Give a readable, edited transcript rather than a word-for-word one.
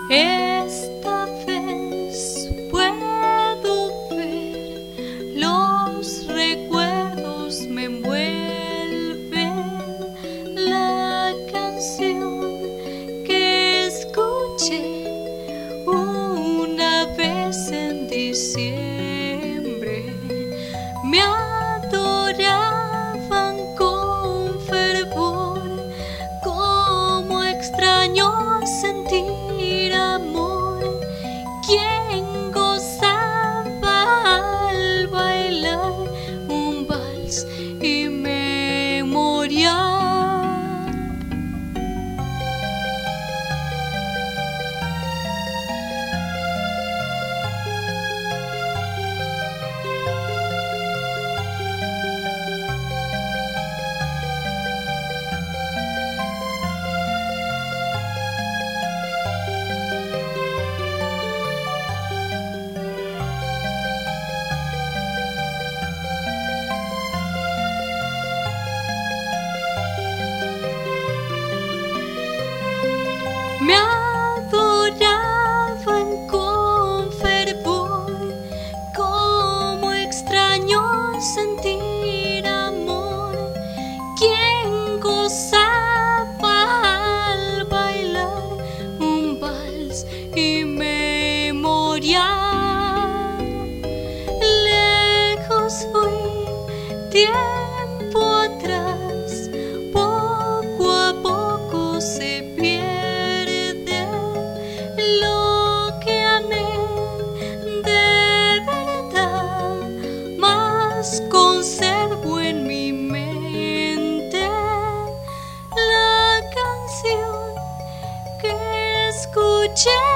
Esta vez puedo ver, los recuerdos me envuelven, la canción que escuché una vez en diciembre. Me adoraban con fervor, como extraño sentir amor. Quien gozaba al bailar un vals inmemorial. Me adoraban con fervor, como extraño sentir amor. Quien gozaba al bailar un vals inmemorial. Lejos fui tiempo atrás, poco a poco se pierde lo que amé de verdad, mas conservo en mi mente la canción que escuché